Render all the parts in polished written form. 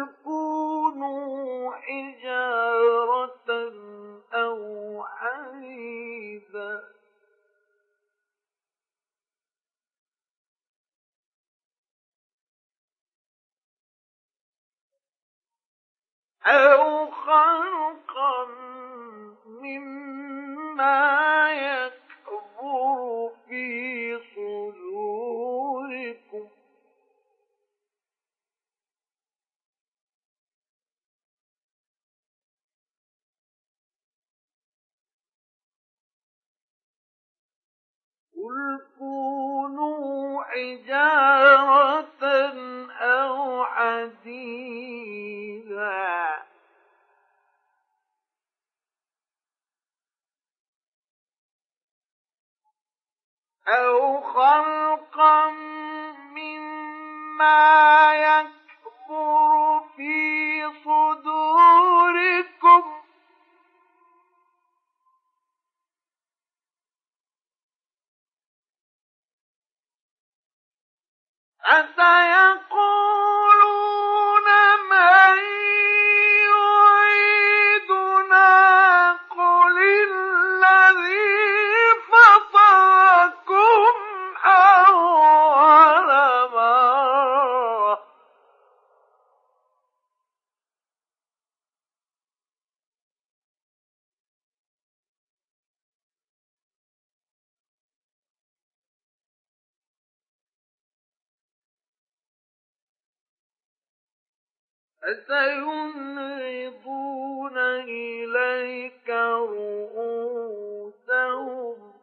كونوا حجارة أو حديدا أو خلقا مما يكبر في صدوركم قل كونوا حجارة أو حديدا أو خلقا مما يكبر في صدوركم فسيقولون من يعيدنا قل الذي فطركم أول مرة فسينغضون إليك رؤوسهم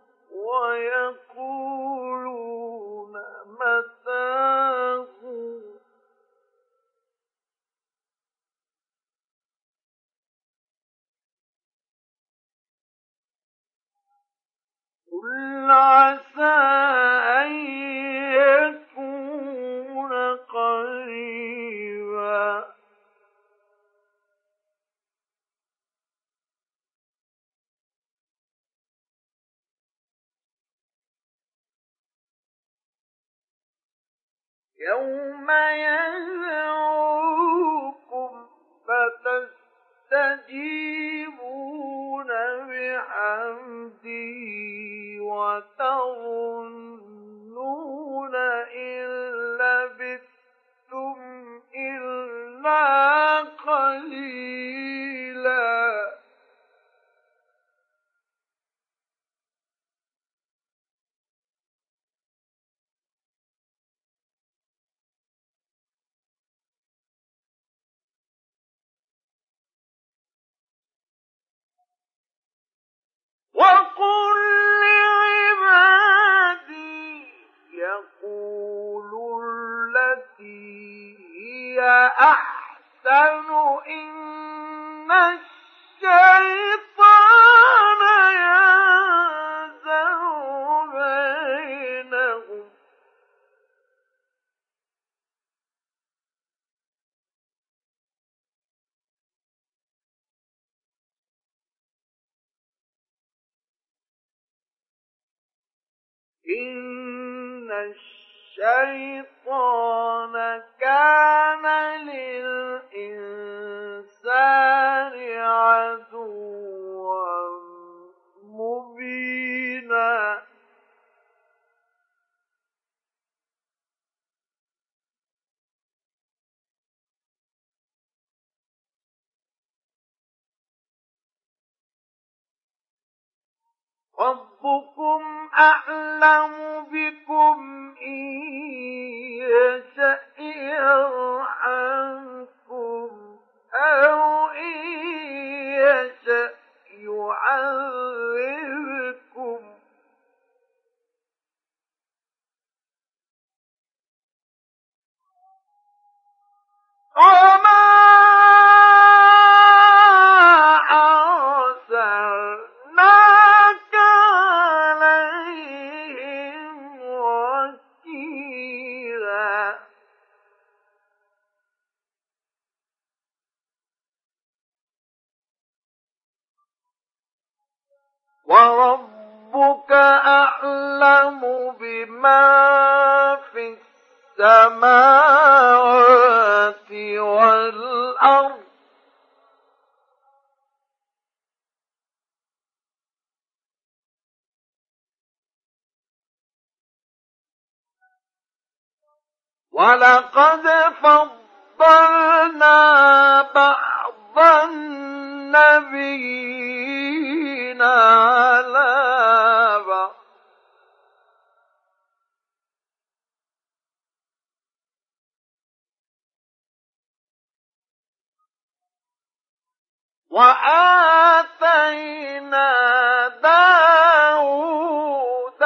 ويقولون متاه قل عسى أن يكون قريبا يوم يدعوكم فتستجيبون بحمده وتظنون إن لبثتم إلا قليلا وقل لعبادي يقولوا التي هي أحسن إن الشيطان ينزغ بينهم إن الشيطان كان للإنسان عدوا مبينا ربكم أعلم بكم إن يشأ يرحمكم أو إن يشأ يعذبكم وما أرسلناك عليهم وكيلا وربك أعلم بما في السماوات والأرض ولقد فضلنا بعض النبيين على بعض وآتينا داود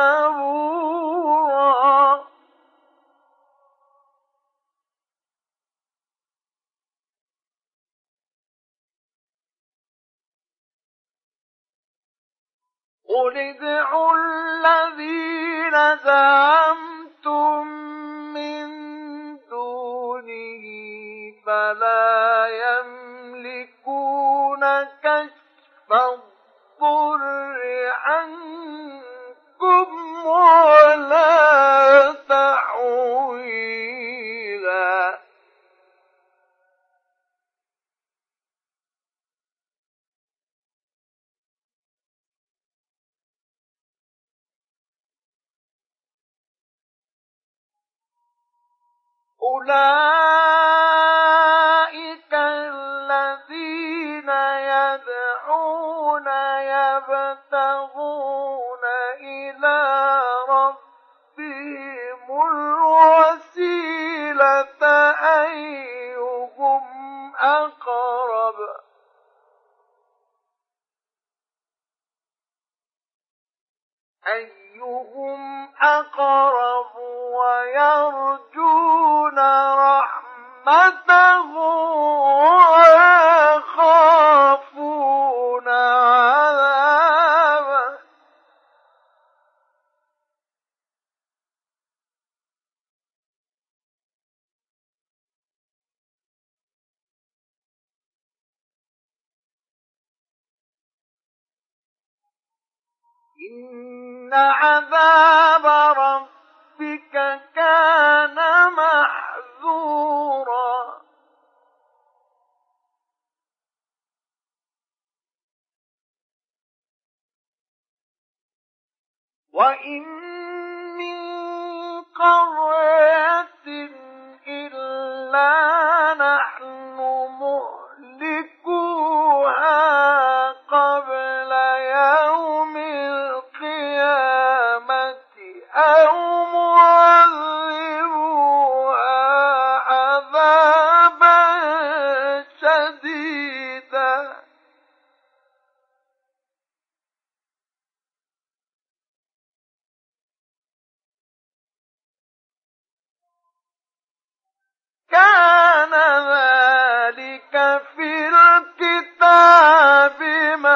زبورا قل ادعوا الذين زعمتم من دونه فلا يملكون كشف الضر عنكم ولا تحويلا أولئك الذين يدعون يبتغون إلى ربهم الوسيلة أيهم أقرب ويرجون رحمته ويخافون عذابه إن عذاب ربك كان محذورا وإن من قرية إلا نحن مهلكوها قبل يوم القيامة أو معذبوها عذابا شديدا كان ذلك في الكتاب